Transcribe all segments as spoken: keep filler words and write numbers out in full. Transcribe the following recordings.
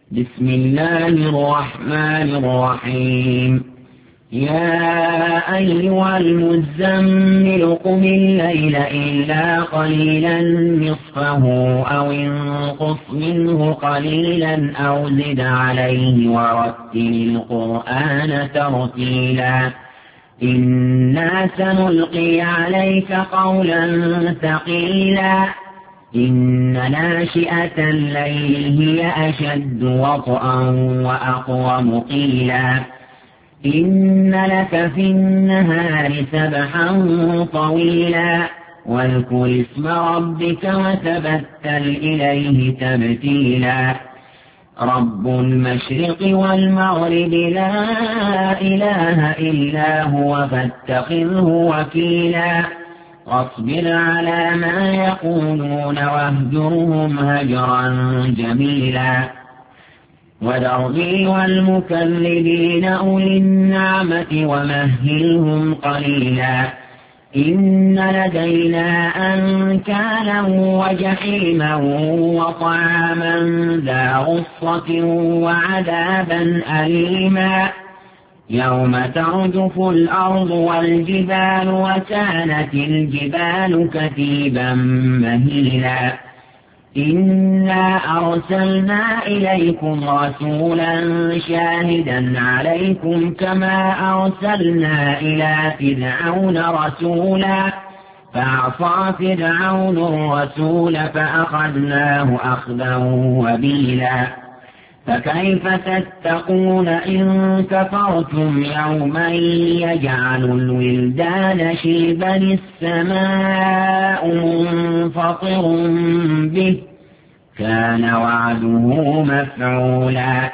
بسم الله الرحمن الرحيم. يا أيها المزمل قم الليل إلا قليلا نصفه أو انقص منه قليلا أو زد عليه ورتل القرآن ترتيلا إنا سنلقي عليك قولا ثقيلا إن ناشئة الليل هي أشد وطئا وأقوم قيلا إن لك في النهار سبحا طويلا واذكر اسم ربك وتبتل إليه تبتيلا رب المشرق والمغرب لا إله إلا هو فاتخذه وكيلا واصبر على ما يقولون واهجرهم هجرا جميلا وذرني والمكذبين أولي النعمة ومهلهم قليلا إن لدينا أنكالا وجحيما وطعاما ذا غصة وعذابا أليما يوم ترجف الأرض والجبال وكانت الجبال كثيبا مهيلا إنا أرسلنا إليكم رسولا شاهدا عليكم كما أرسلنا إلى فرعون رسولا فعصى فرعون الرسول فأخذناه أخذا وبيلا فكيف تتقون إن كفرتم يوما يجعل الولدان شيبا السماء منفطر به كان وعده مفعولا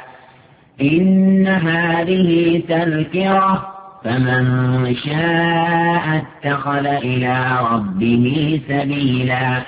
إن هذه تذكرة فمن شاء اتخذ إلى ربه سبيلا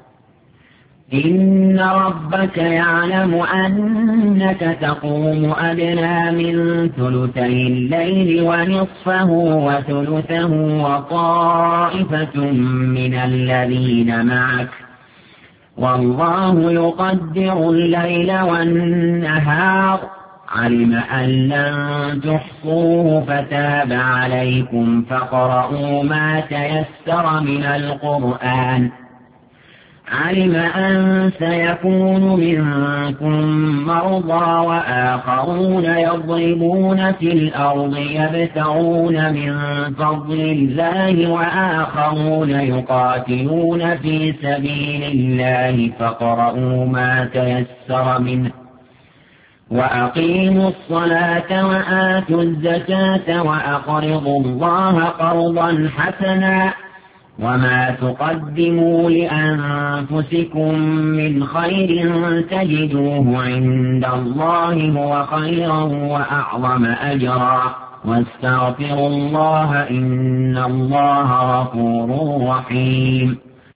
إن ربك يعلم أنك تقوم أدنى من ثلثي الليل ونصفه وثلثه وطائفة من الذين معك والله يقدر الليل والنهار علم أن لن تحصوه فتاب عليكم فاقرؤوا ما تيسر من القرآن علم أن سيكون منكم مرضى وآخرون يضربون في الأرض يبتغون من فضل الله وآخرون يقاتلون في سبيل الله فاقرؤوا ما تيسر منه وأقيموا الصلاة وآتوا الزكاة وأقرضوا الله قرضا حسنا وما تقدموا لأنفسكم من خير تجدوه عند الله هو خيرا وأعظم أجرا واستغفروا الله إن الله غفور رحيم.